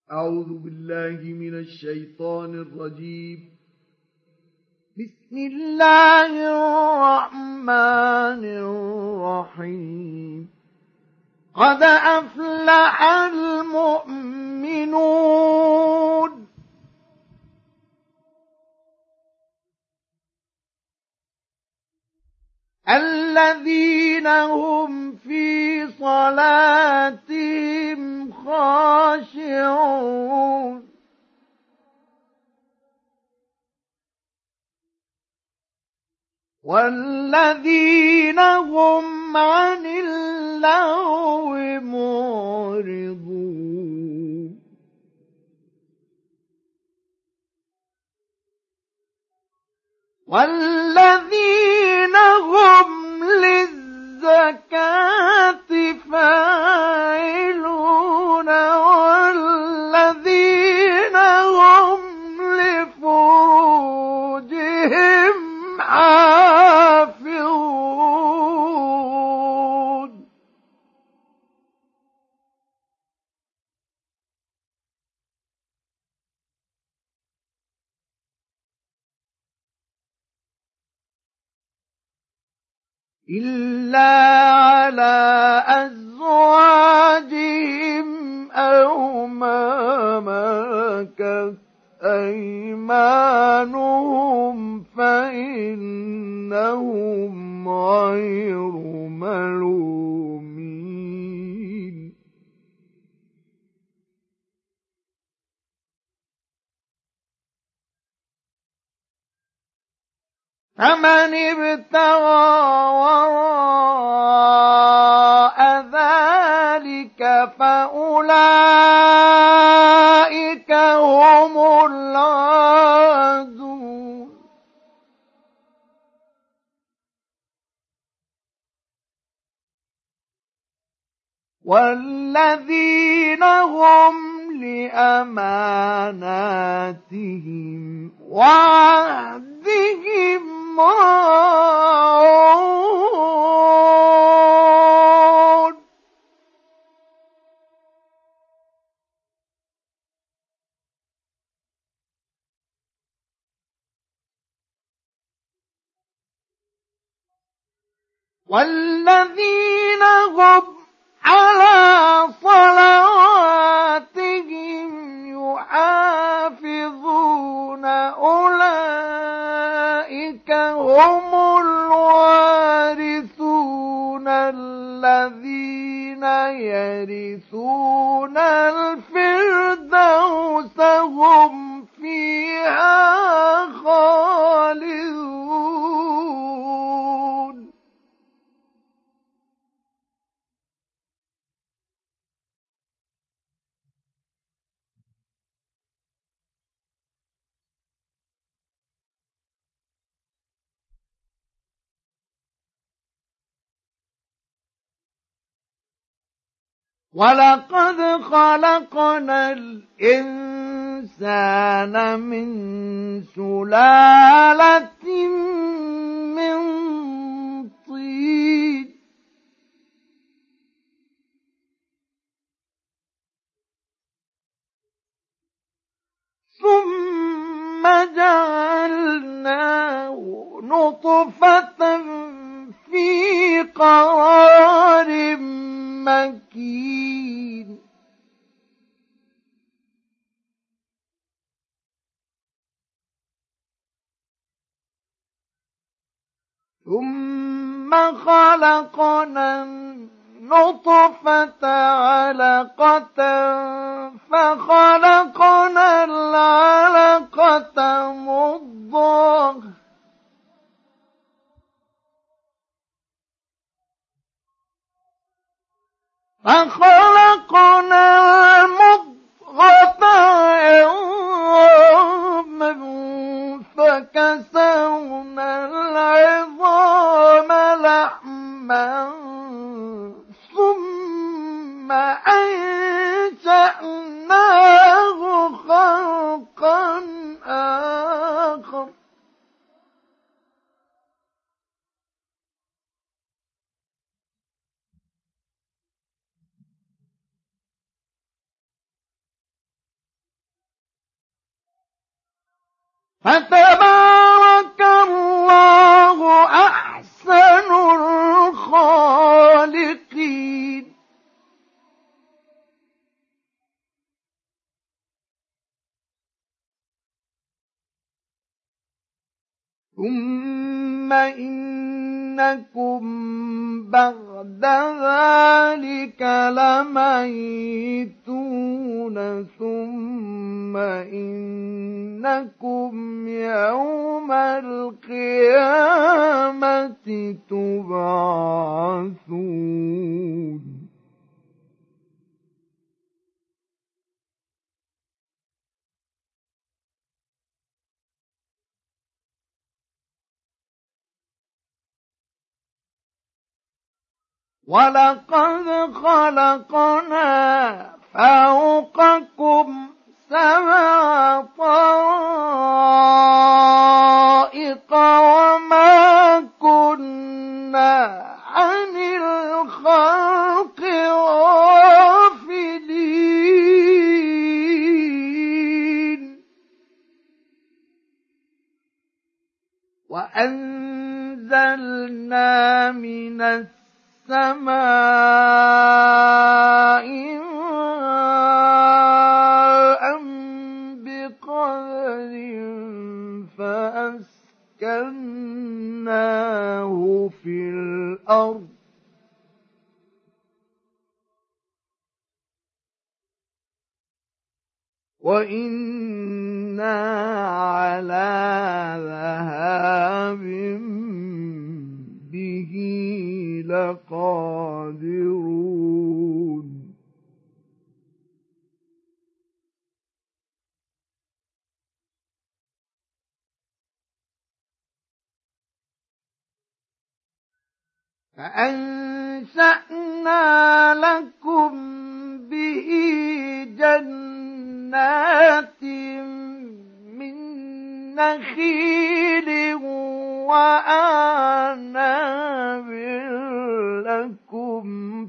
أعوذ بالله من الشيطان الرجيم. بسم الله الرحمن الرحيم. قد أفلح المؤمنون الذين هم في صلاتهم خاشعون والذين هم عن اللغو معرضون والذين هم للزكاة فاعلون والذين هم لفروجهم حافظون إلا على أزواجهم أو ما ملكت أيمانهم فإنهم غير ملومين فمن ابتغى وراء ذلك فأولئك هم العادون والذين هم لأماناتهم وعهدهم راعون والذين هم على صلواتهم يحافظون أولئك هم الوارثون الذين يرثون الفردوس هم فيها خالدون ولقد خلقنا الإنسان من سلالة من طين ثم جعلناه نطفة في قرار مكين ثم خلقنا النطفة علقة فخلقنا العلقة مضغة فخلقنا المضغة عظاما فكسونا العظام لحما ثم أنشأناه خلقا آخر فتبارك الله أحسن الخالقين. ثم إنكم بعد ذلك لميتون ثم إنكم يوم القيامة تبعثون. ولقد خلقنا فوقكم سبع طرائق وما كنا عن الخلق غافلين. وأنزلنا من السماء بقدر فأسكناه في الأرض وإنا على ذهاب به لقادرون. فأنشأنا لكم به جنات من نخيل وأعناب لكم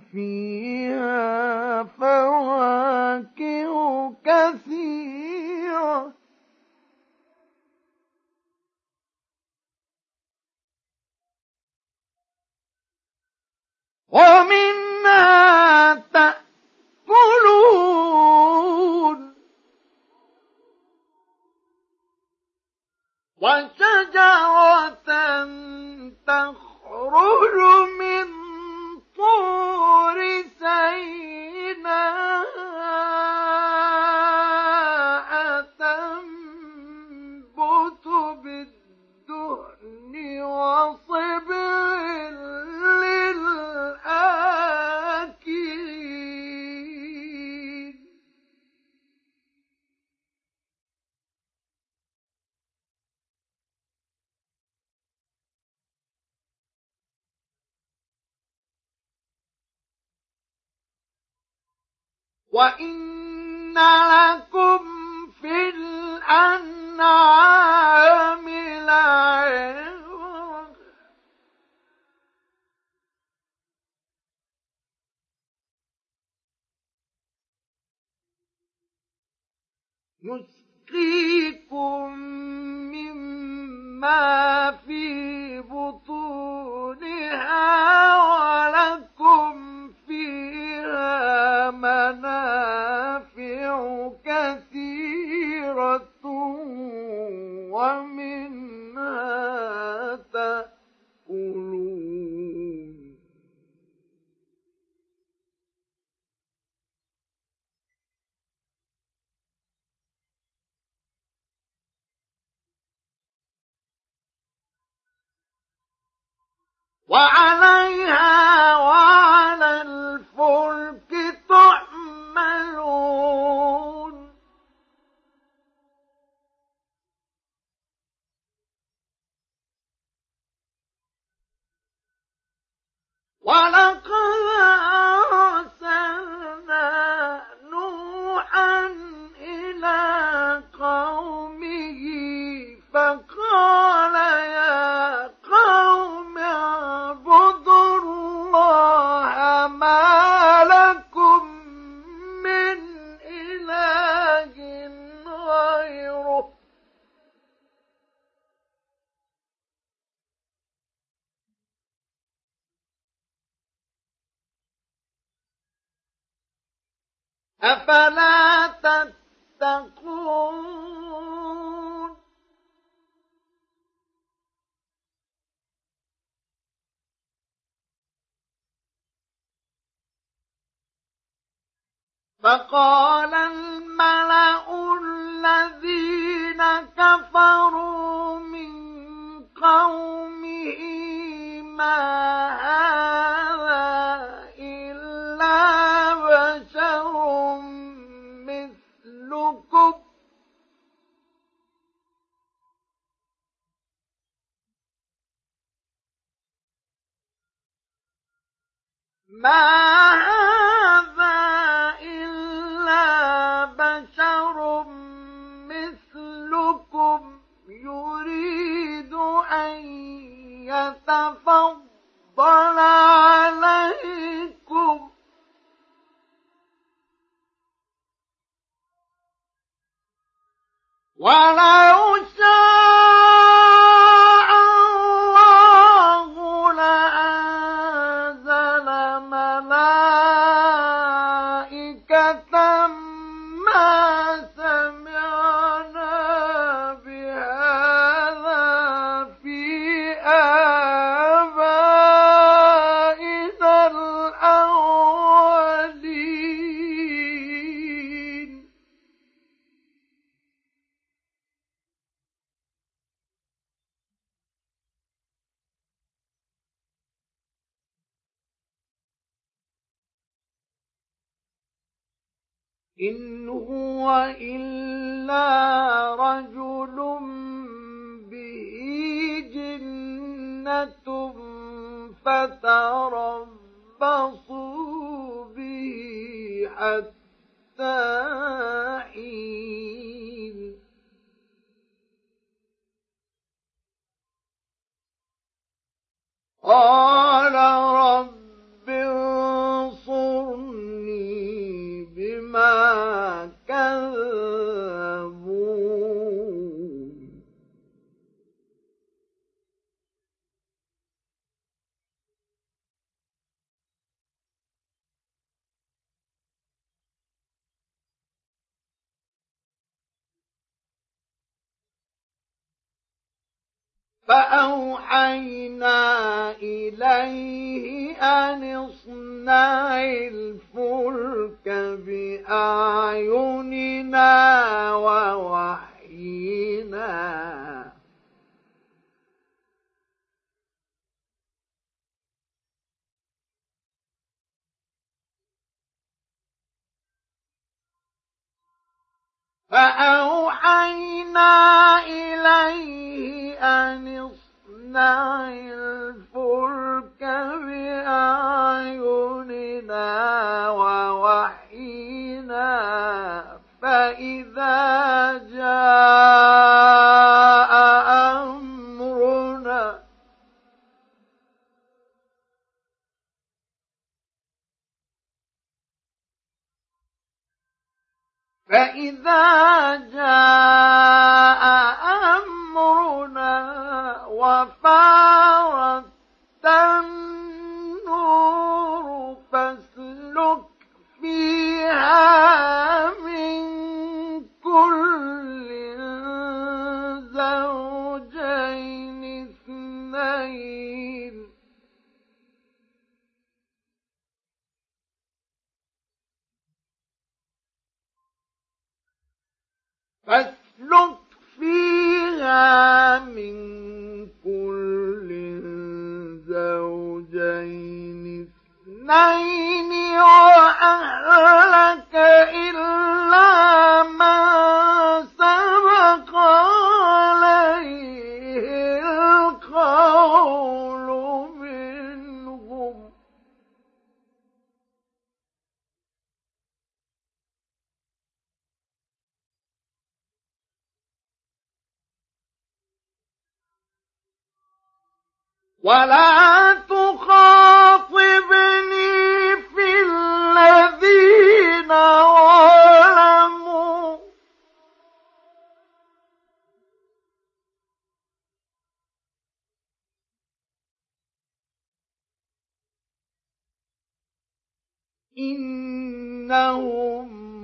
فيها فواكه كثيرة ومنها تأكلون وشجرة تخرج من طور سيناء تنبت بالدهن وصبغ للآكلين. وإن لكم في الأنعام لعبرة نسقيكم مما في بطونها ولكم فيها منافع كثيرة ومنها تأكلون. وعليها وعلى الفلك تحملون. ولقد أرسلنا نوحا إلى قومه فقال يا قوم اعبدوا الله ما لكم من إله غيره أفلا تتقون فقال الملأ الذين كفروا من قومه ما هذا إلا بشر مثلكم ما هذا إلا بشر مثلكم يريد أن يتفضل عليكم ولو شاء الله لأنزل ملائكة ما سمعنا بهذا في آبائنا الأولين إن هو إلا رجل به جنة فتربصوا به حتى حين قال رب انصرني بما كذبون فأوحينا إليه أن اصنع الفلك بأعيننا ووحينا فأوحينا إليه أن اصنع الفلك بأعيننا ووحينا فإذا جاء أمرنا وفارت النور فاسلك فيها من كل زوجين اثنين فاسلك فيها من كل زوجين اثنين وأهلك إلا من سبق عليه القول منهم ولا تخاطبني في الذين ظلموا إنهم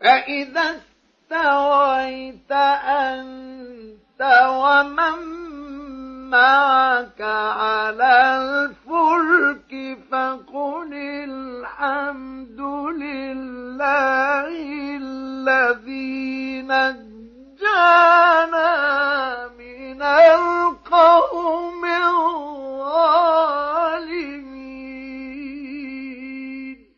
فإذا استويت أنت ومن معك على الفلك فقل الحمد لله الذي نجانا من القوم الظالمين.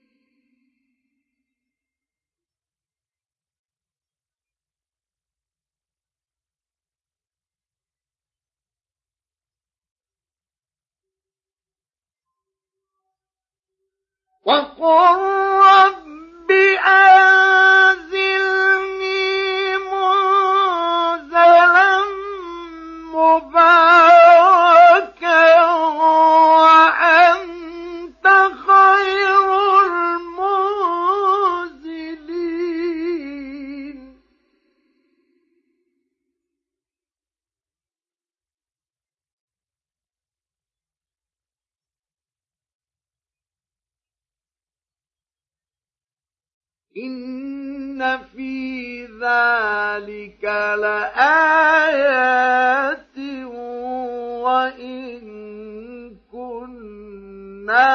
وقل رب أنزلني منزلا مباركا وأنت خير المنزلين. إن في ذلك لآيات وإن كنا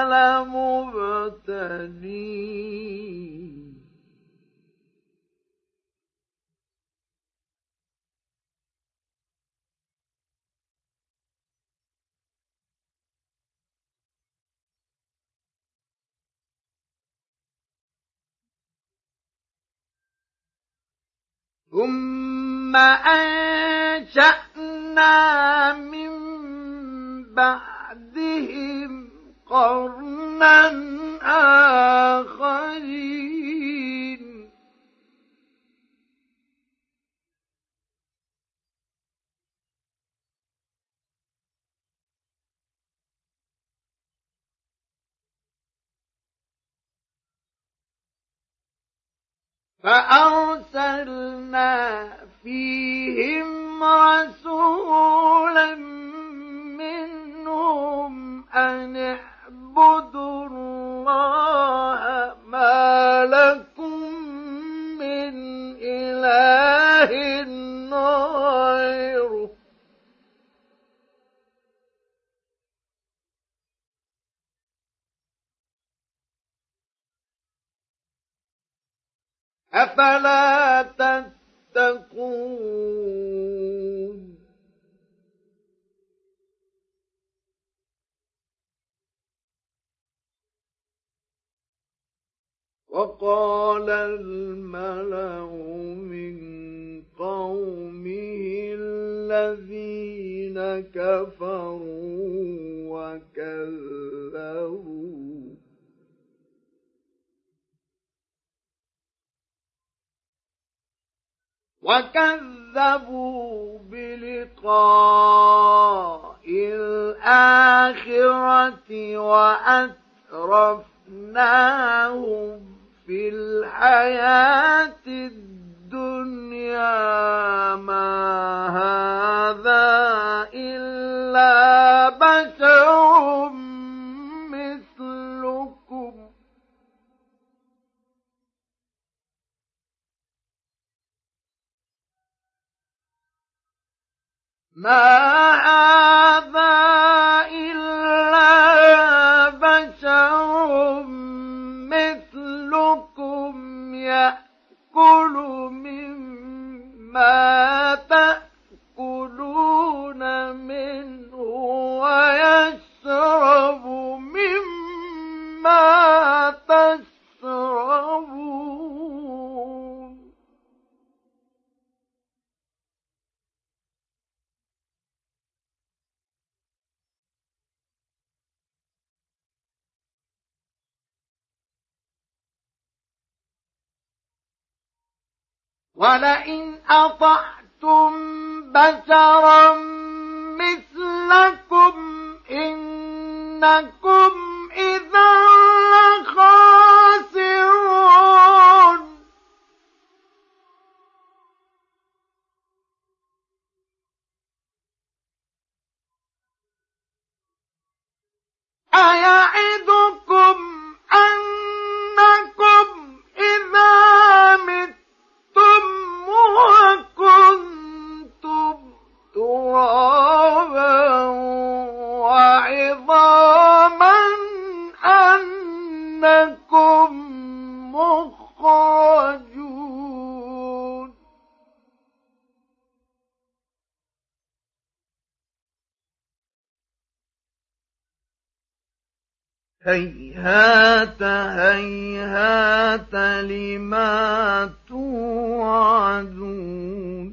لمبتلين. ثم أنشأنا من بعدهم قرنا آخرين. فأرسلنا فيهم رسولا منهم أن اعبدوا الله ما لكم من إله غيره أفلا تتقون. وقال الملأ من قومه الذين كفروا وكذبوا بلقاء الآخرة وأترفناهم في الحياة الدنيا ما هذا إلا بشر مثلكم ما هذا إلا بشر مثلكم يأكل مما تأكلون منه ويشرب مما تشربون ولئن أطعتم بشرا مثلكم إنكم إذا لخاسرون أيعدكم أنكم إذا هيهات هيهات لما توعدون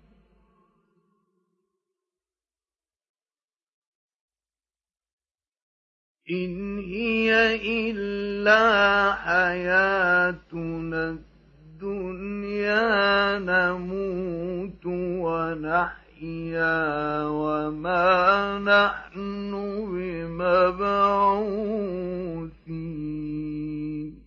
إن هي إلا حياتنا الدنيا نموت ونحيا وما نحن بمبعوثين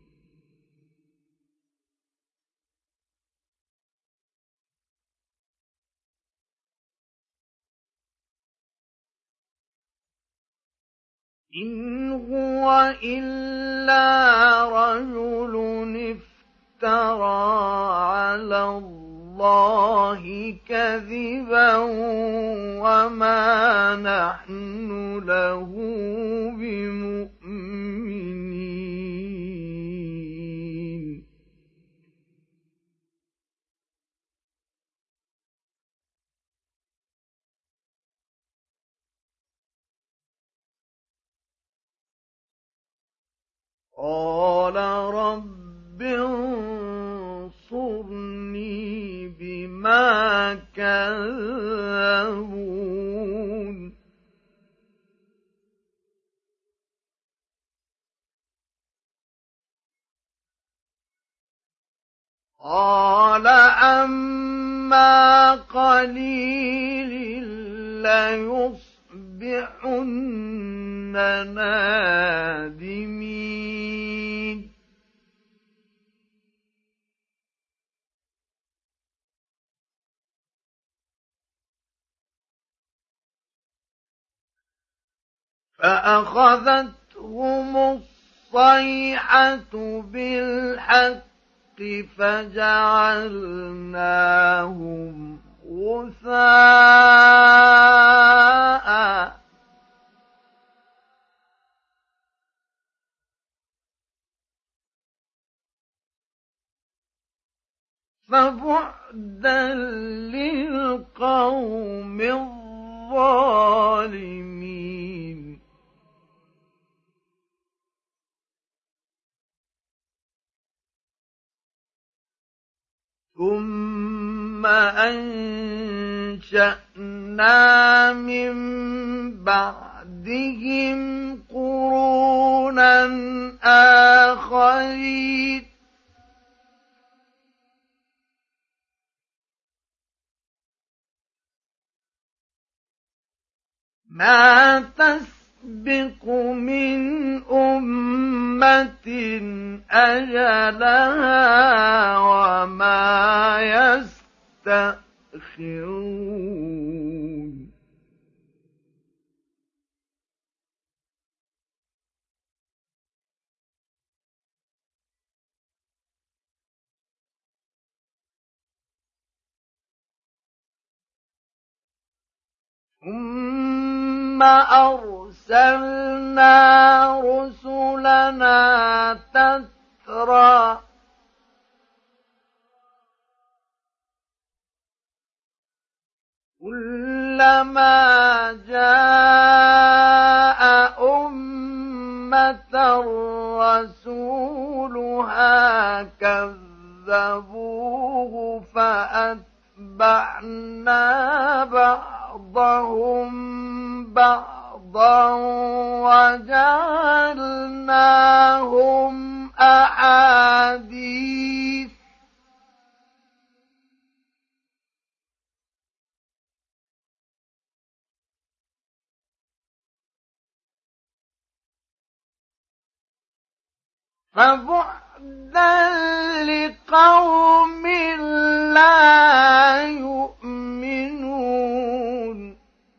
إن هو إلا رجل افترى على الله كذبا وما نحن له بمؤمنين قال رب انصرني بما كذبون قال أما قليل ليصبحن نادمين فأخذتهم الصيحة بالحق فجعلناهم غثاء فبعدا للقوم الظالمين ثم أنشأنا من بعدهم قرونا آخرين ما تسبق من أمة أجلها وما يستأخرون ثم أرسلنا رسلنا تترى كلما جاء أمة رسولها كذبوه فأتبعنا بعضهم بعضا وجعلناهم أحاديث فبعدا لقوم لا يؤمنون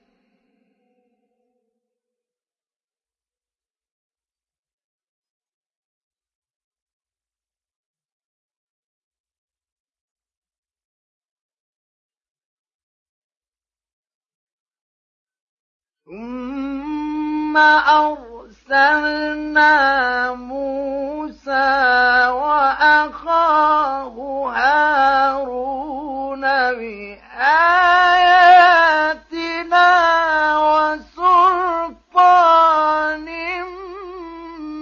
ثم أرسلنا موسى وأخاه هارون بآياتنا وسلطان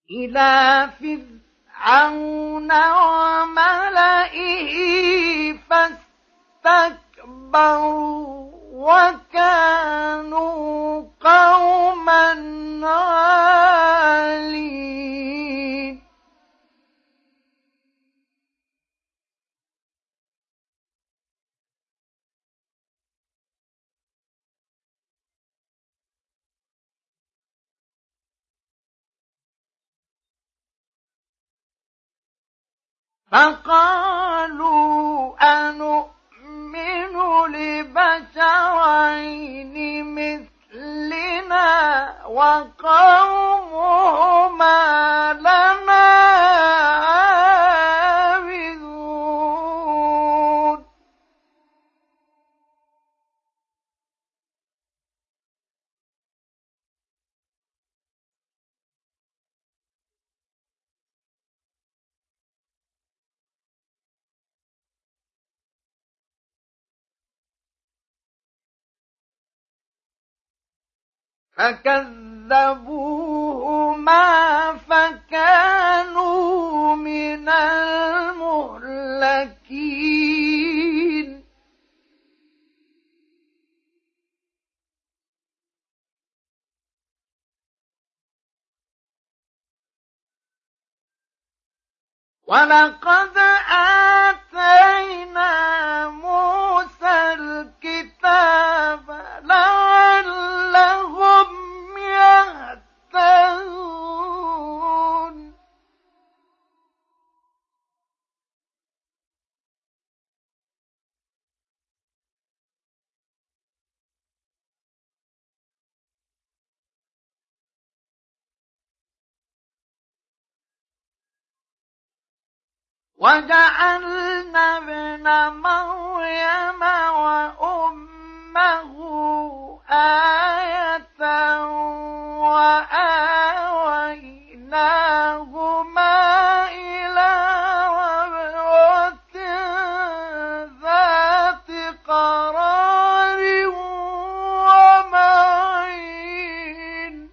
إلى فرعون وملئه فاستكبروا وكانوا قوما عالين. فقالوا أنؤمن لبشرين مثلنا وقومهما لنا عابدون. فكذبوهما فكانوا من المهلكين. ولقد آتينا موسى الكتاب لعلهم يهتدون. وجعلنا ابن مريم وأمه آية وآويناهما إلى ربوة ذات قرار ومعين.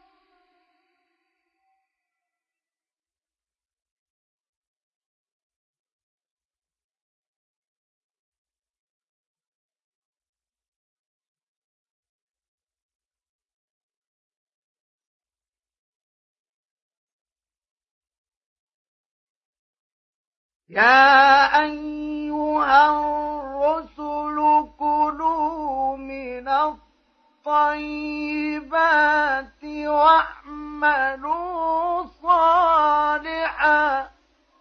يا أيها الرسل كلوا من الطيبات واعملوا صالحا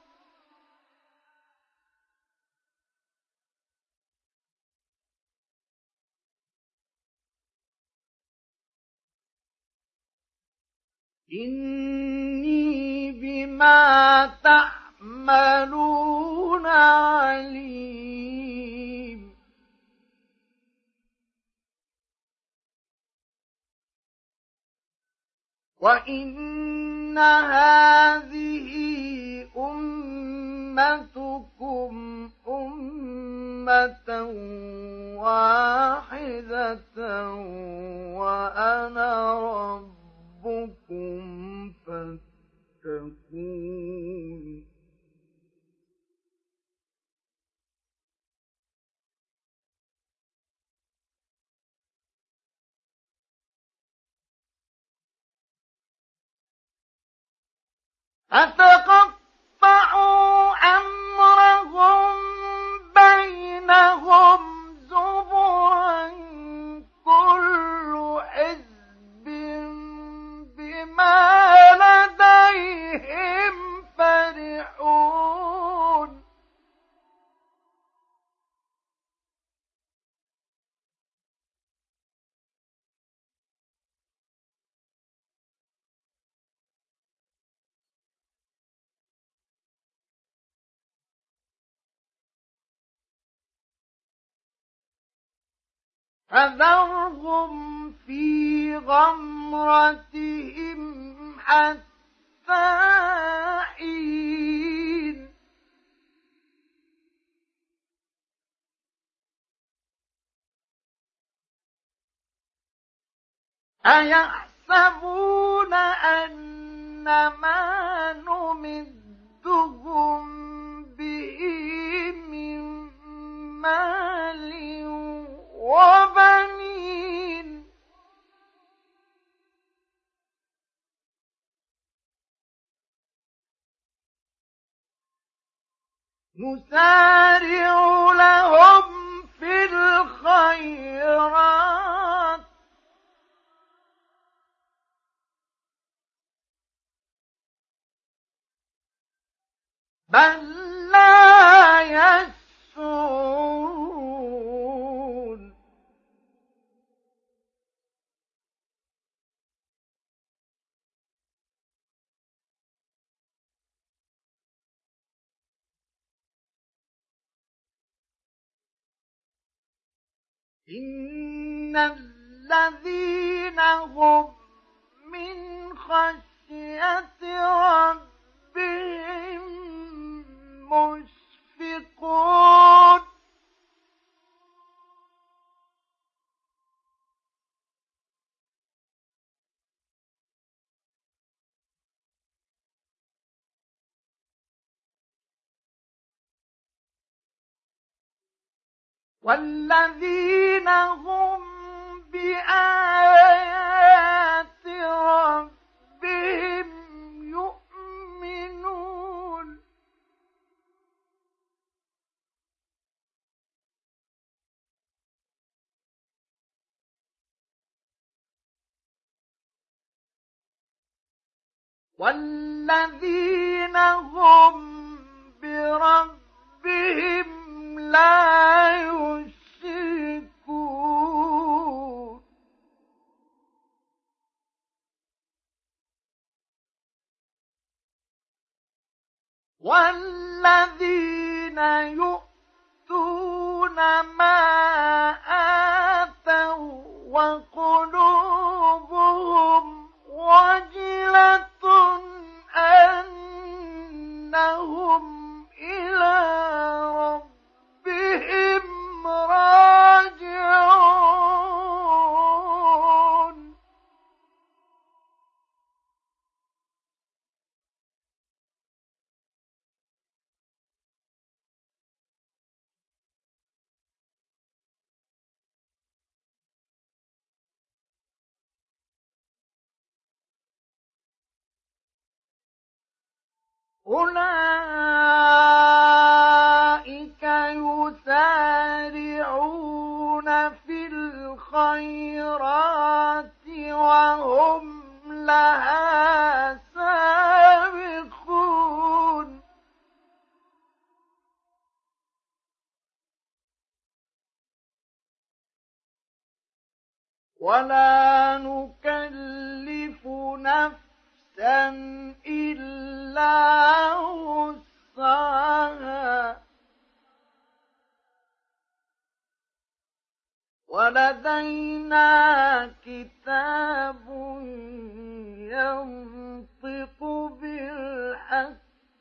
إني بما تعملون عليم. وإن هذه أمتكم أمة واحدة وأنا ربكم فاتقون. فتقطعوا أمرهم بينهم زبرا كل حزب بما لديهم فرحون. فذرهم في غمرتهم حتى حين. أيحسبون أن ما نمدهم به من مال وبنين نسارع لهم في الخيرات بل لا يشعرون إن الذين هم من خشية ربهم مشفقون والذين هم بآيات ربهم يؤمنون والذين هم بربهم لا يشركون والذين يؤتون ما آتوا وقلوبهم وجلة أنهم إلى ربهم راجعون أولئك يسارعون في الخيرات وهم لها سابقون ولا نكلف نفسا إلا وسعها ولدينا كتاب ينطق بالحق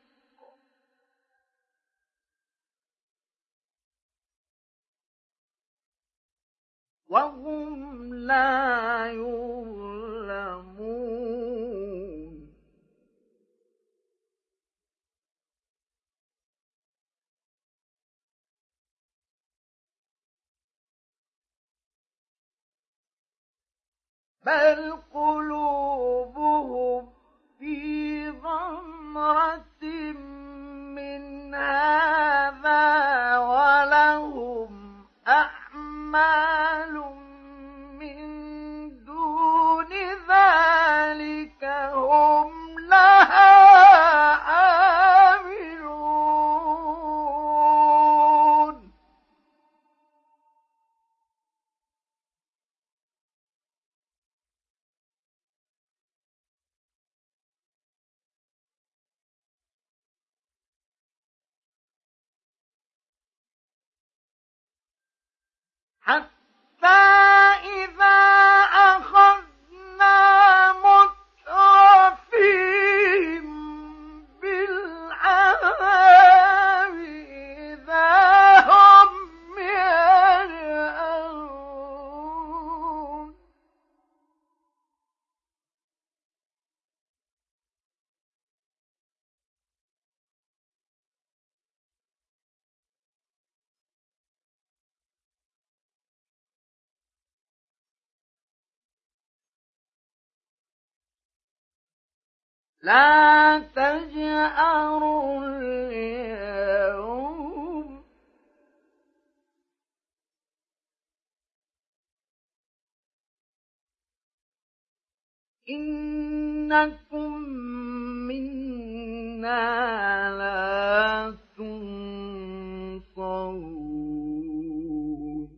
وهم لا يظلمون بل قلوبهم في غمرة من هذا ولهم أعمال من دون ذلك هم لها عاملون حتى إذا أخذنا مترفيهم بالعذاب إذا هم يجأرون لا تجأروا اليوم إنكم منا لا تنصرون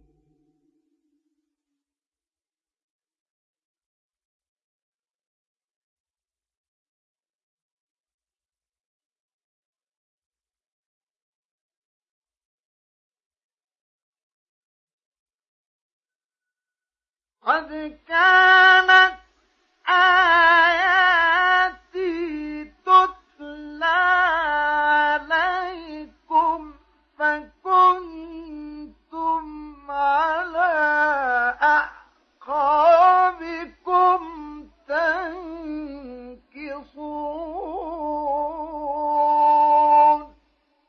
قد كانت آياتي تتلى عليكم فكنتم على أعقابكم تنكصون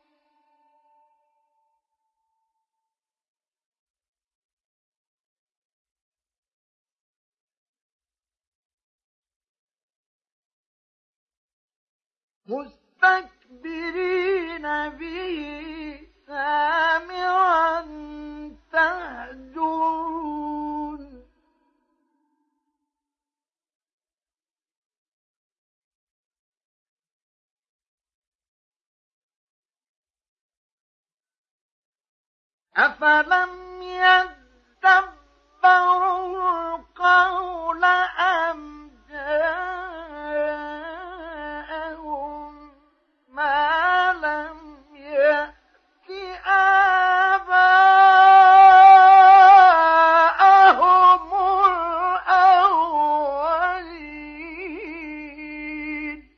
مستكبرين به سامعا تهجرون أفلم يدبروا القول أم جاءهم ما لم يأت آباءهم الأولين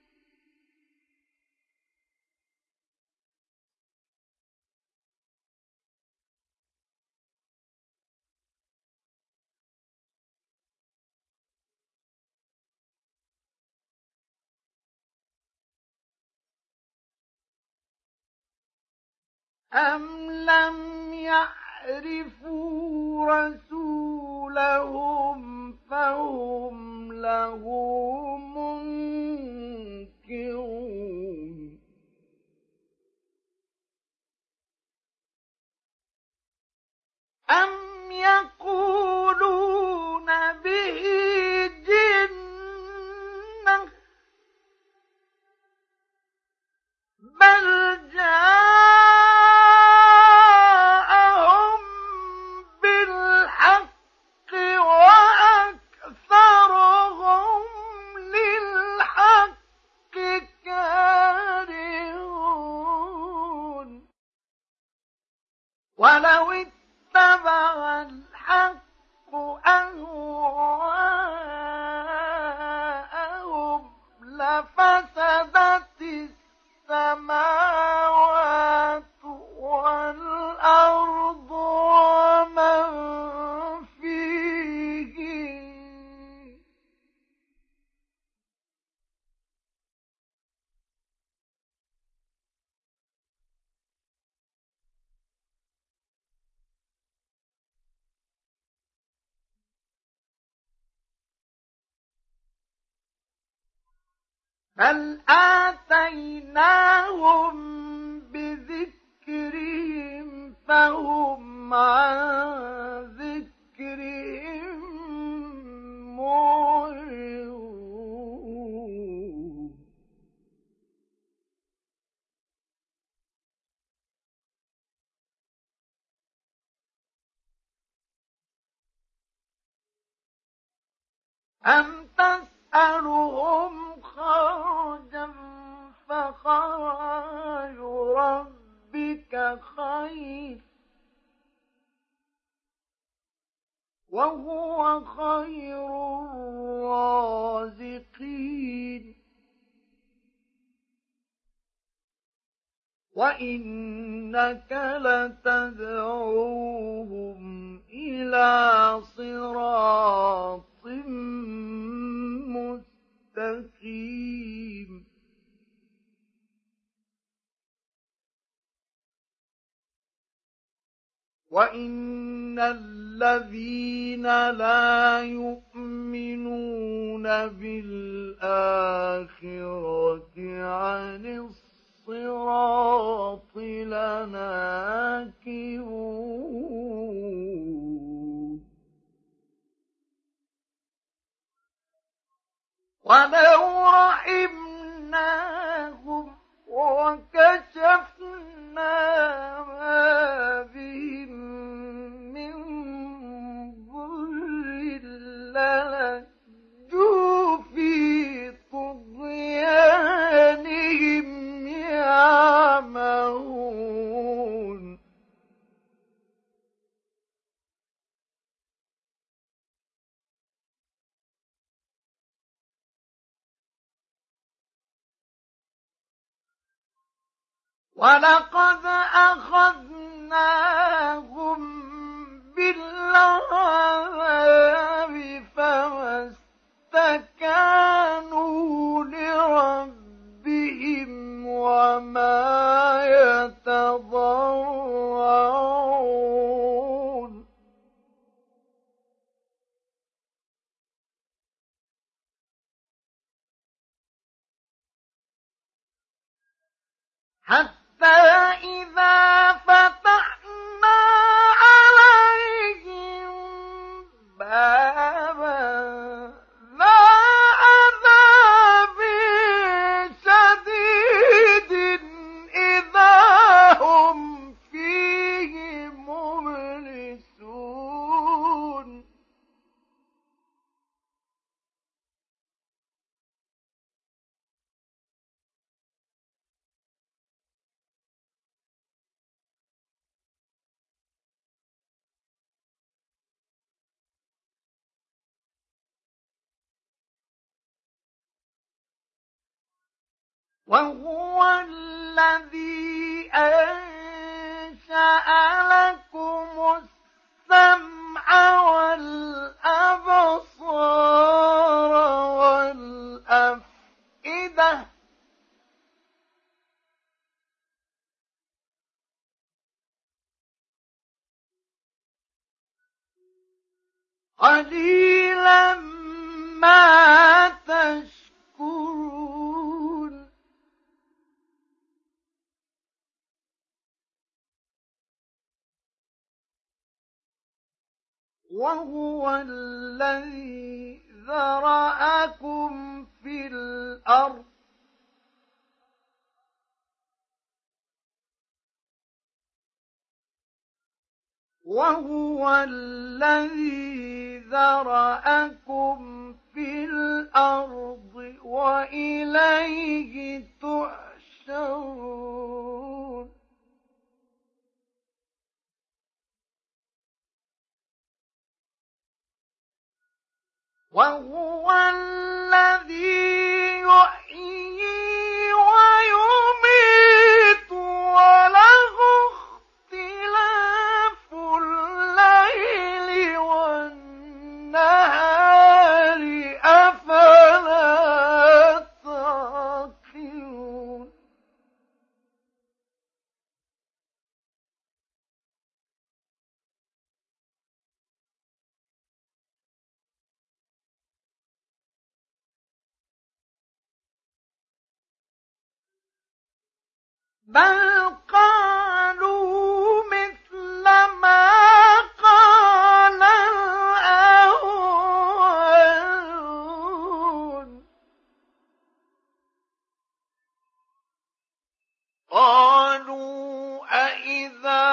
أم لم يعرفوا رسولهم فهم له منكرون أم يقولون به جنة بل جاءهم بالحق وأكثرهم للحق كارهون ولو اتبع الحق أهواءهم لفسدت السماوات والأرض ومن فيهن بل آتيناهم بذكرهم فهم عن ذكرهم معرضون أم تسألهم خرجا فخرج ربك خير وهو خير الرازقين وإنك لتدعوهم إلى صراط مستقيم وإن الذين لا يؤمنون بالآخرة عن الصراط لناكبون ولو رحمناهم وكشفنا ما بهم من ضر للجوا في طغيانهم يعمهون ولقد أخذناهم بالعذاب فما استكانوا لربهم وما يتضرعون حتى إذا فتحنا عليهم بابا ذا عذاب شديد إذا هم فيه مبلسون وهو الذي أنشأ لكم السمع والأبصار والأفئدة قليلا ما تشكرون وهو الذي ذرأكم في الأرض وهو الذي ذرأكم في الأرض وإليه تحشرون وهو الذي يحيي ويميت وله اختلاف الليل والنهار أفلا تعقلون بل قالوا مثل ما قال الأولون قالوا أإذا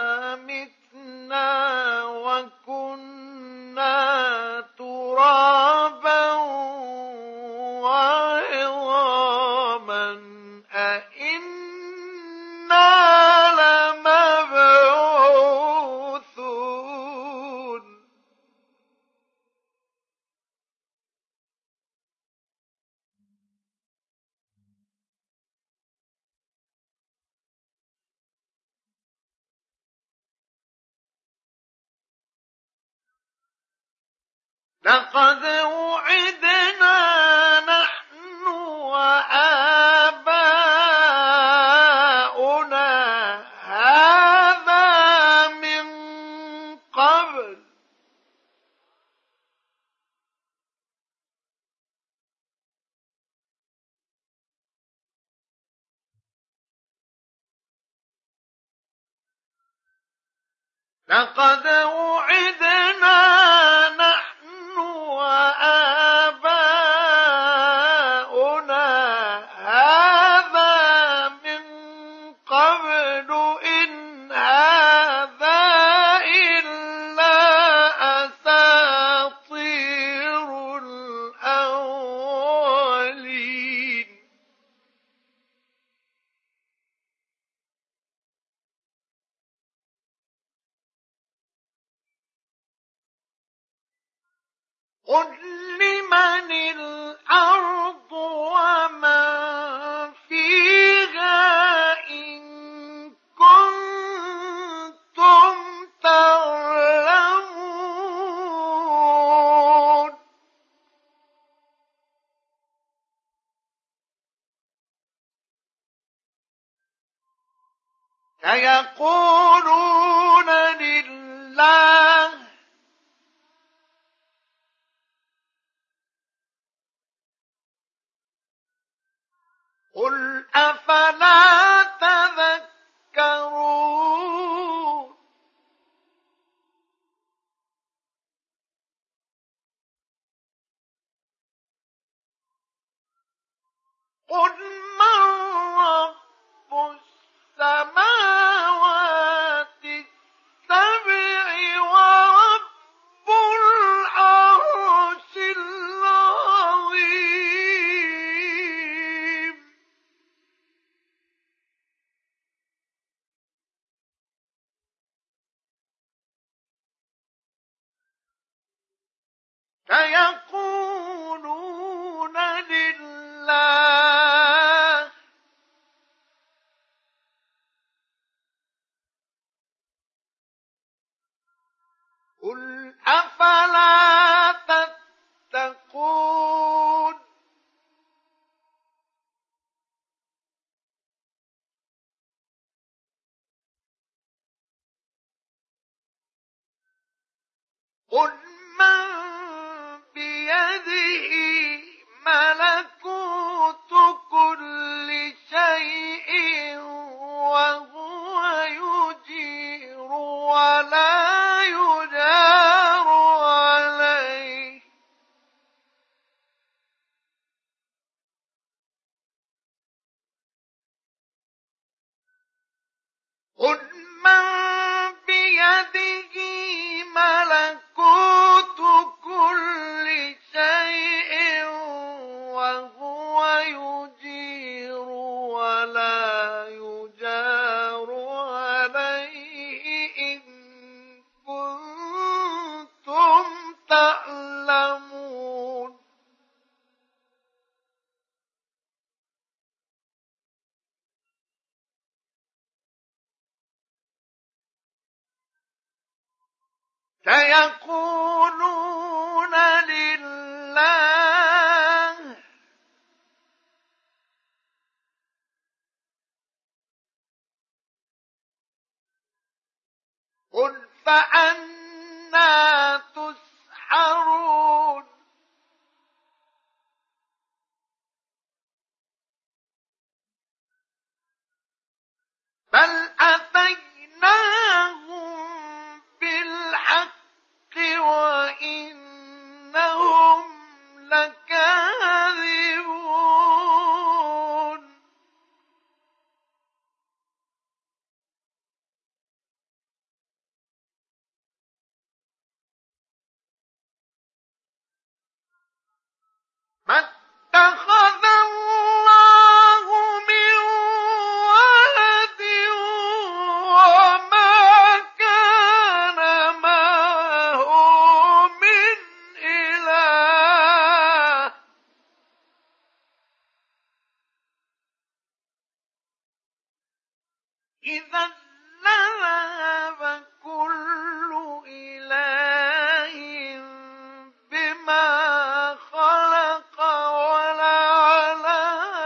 متنا وكنا ترابا وعظاما أإنا لمبعوثون لقد وعدنا نحن وآباؤنا هذا من قبل لقد وعدنا نحن وآباؤنا هذا من قبل إن هذا إلا أساطير الأولين. قل لمن الأرض ومن فيها إن كنتم تعلمون. سيقولون لله. قل أفلا تذكرون. قل من رب السماوات السبع ورب العرش العظيم. سيقولون لله. قل أفلا تتقون. قل من بيده ملكوت كل شيء وهو يجير ولا يجار عليه. قل من بيده ملكوت كل شيء وهو يجير ولا يجار عليه إن كنتم تعلمون. سيقولون لله. قل فأنى تسحرون. بل أتيناهم بالحق وإنهم لكاذبون. ما اتخذ الله من ولد وما كان معه من إله. إذا لذهب كل إله بما خلق ولعلى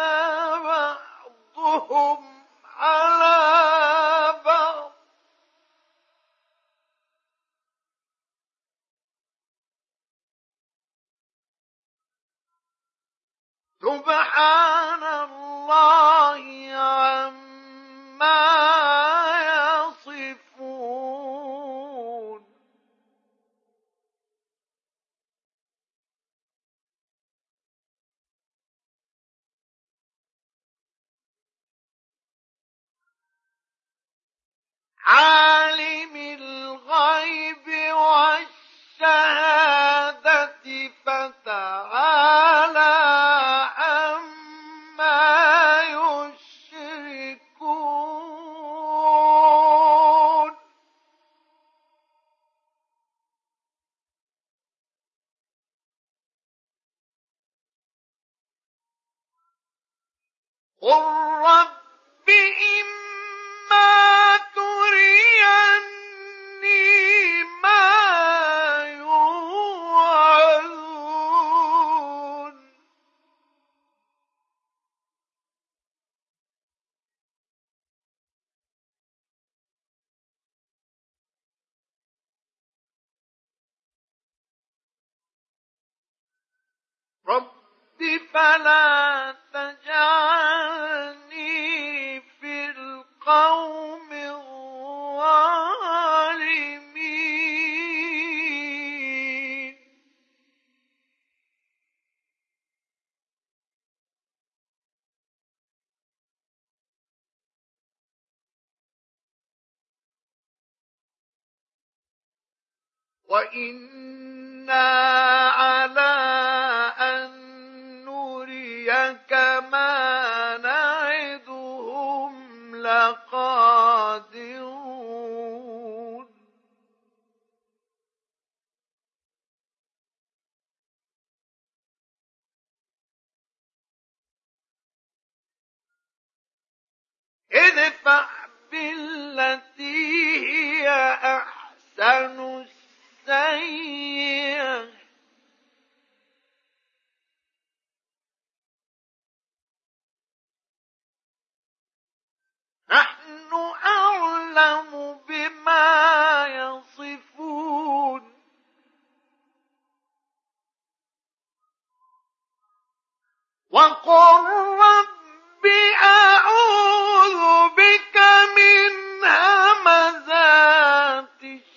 بعضهم على بعض. سبحان الله عما يصفون. قل رب إما تريني ما يوعدون رب فلا تجعلني في القوم الظالمين وإنا على أن نريك ما نعدهم لقادرون ادفع بالتي هي أحسن السيئة نحن أعلم بما يصفون وقل رب أعوذ بك من همزات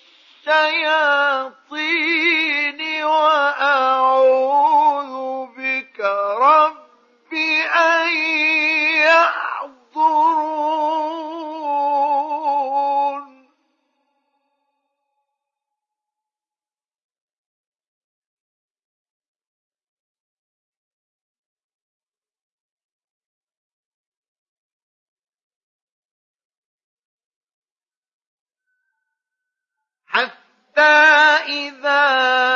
الشياطين وأعوذ بك رب أن يحضرون حتى إذا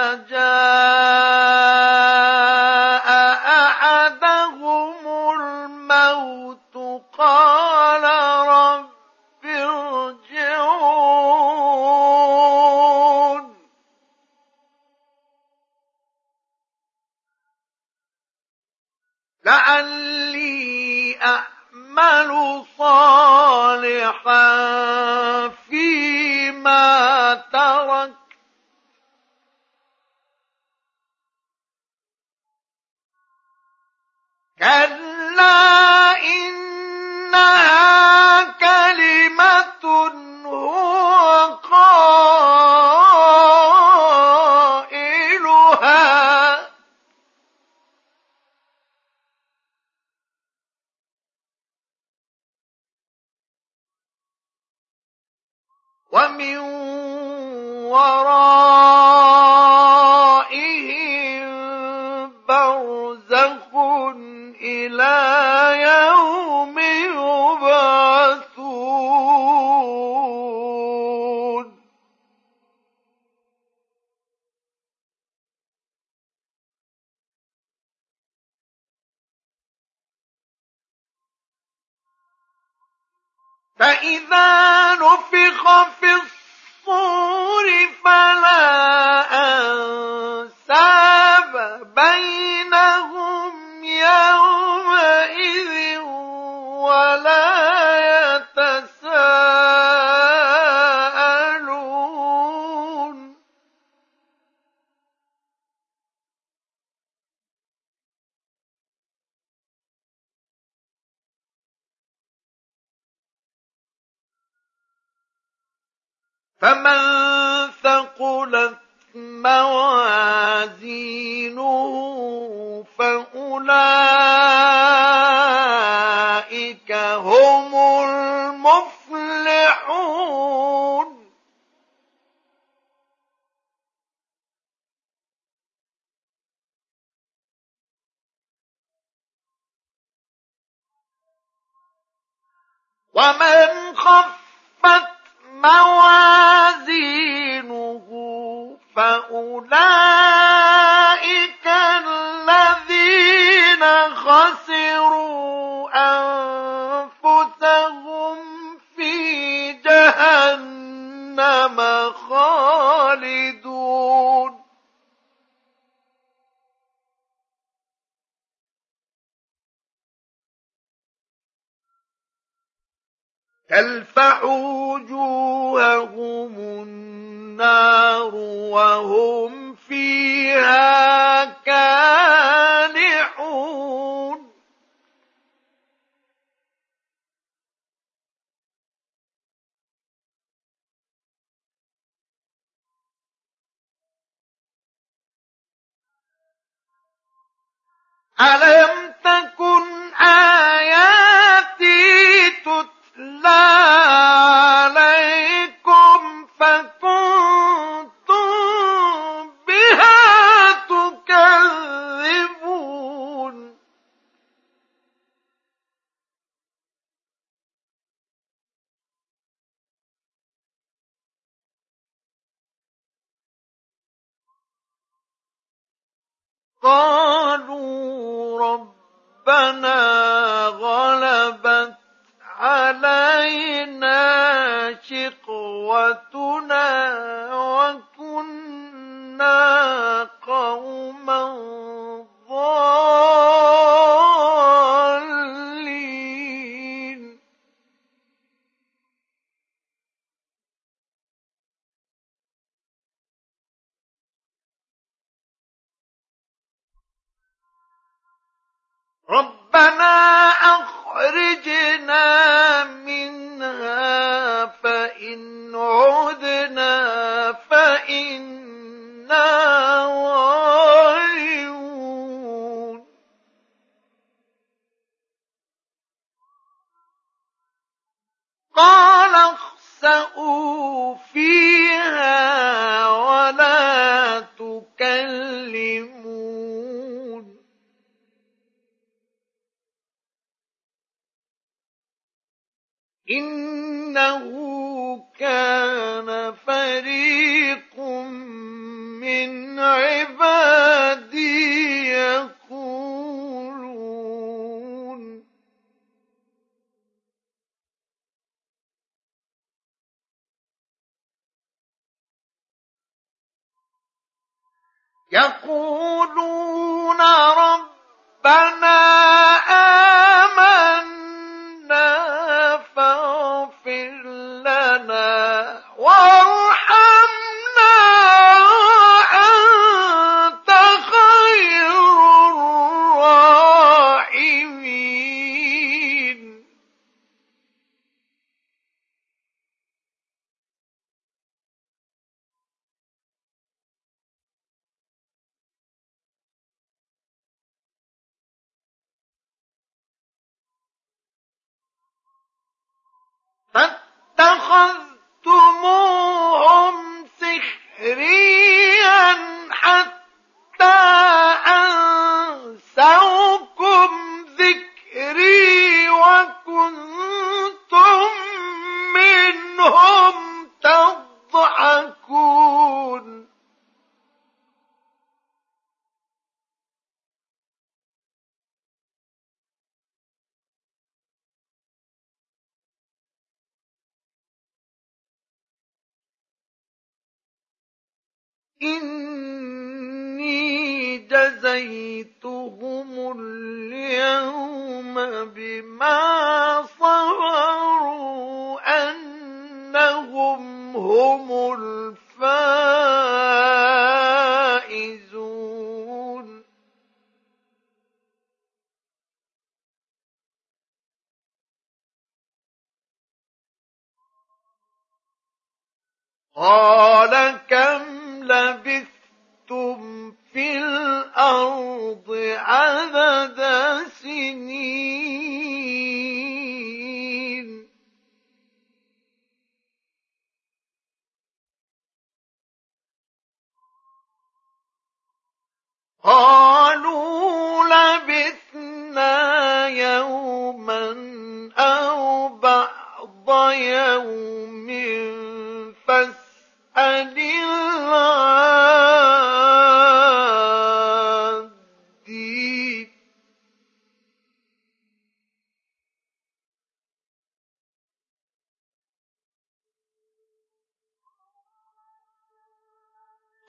جاء أحدهم الموت قال رب ارجعون لعلي أعمل صالحا فيما ترك كلا إنها كلمة هو قائلها ومن ورائهم برزخ إلى يوم يبعثون فإذا نفخ في الصور فلا أنساب بينهم يومئذ ولا يتساءلون فمن ثقلت موازينه فأولئك هم المفلحون ومن خفت موازينه فأولئك الذين خسروا أنفسهم خالدون تلفح وجوههم النار وهم فيها كالحون ألم تكن آياتي تتلى عليكم فكنتم بها تكذبون قالوا ربنا غلبت علينا شقوتنا وكنا قوما ضالين ربنا أخرجنا منها فإن عدنا فإنا ظالمون قال اخسئوا فيها ولا تكلمون إنه كان فريق من عبادي يقولون ربنا آمنا فاغفر لنا وارحمنا وأنت خير الراحمين فاتخذتموهم سخريا حتى أنسوكم ذكري وكنتم منهم تضحكون إني جزيتهم اليوم بما صبروا أنهم هم الفائزون قال كم لبثتم في الأرض عدد سنين قالوا لبثنا يوما أو بعض يوم فاسأل العادين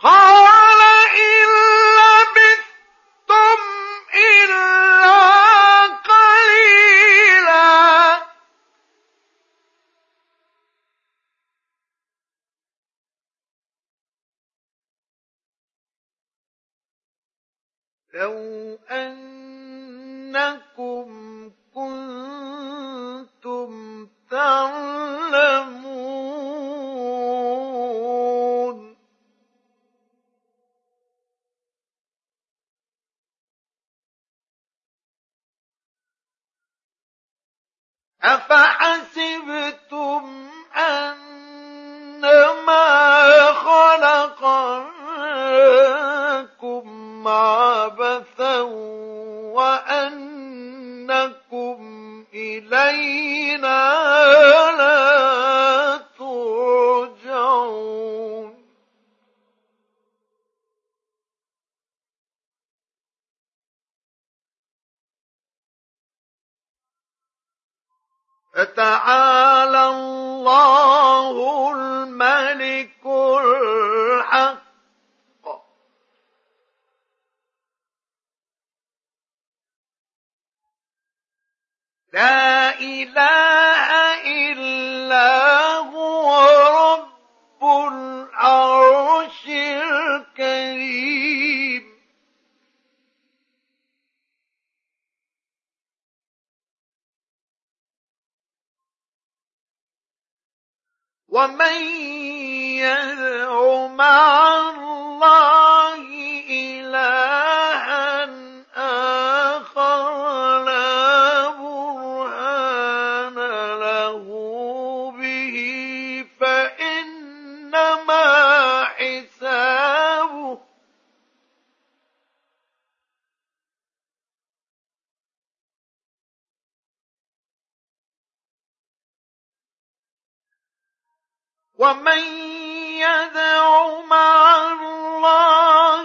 قال إن لبثتم إلا قليلا لو أنكم كنتم تعلمون أفحسبتم أنما خلقناكم عبثا وأنكم إلينا لا ترجعون فتعالى الله الملك الحق لا إله إلا هو رب العرش الكريم ومن يدع مع الله إلها آخر لا برهان له به فإنما حسابه ومن يدع مع الله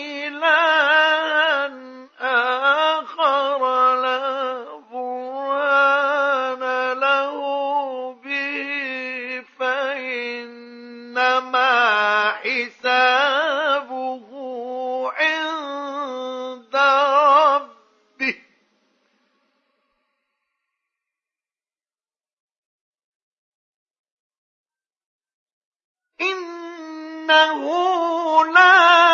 إلها آخر لا برهان له به فإنما حسابه عند ربه إنه لا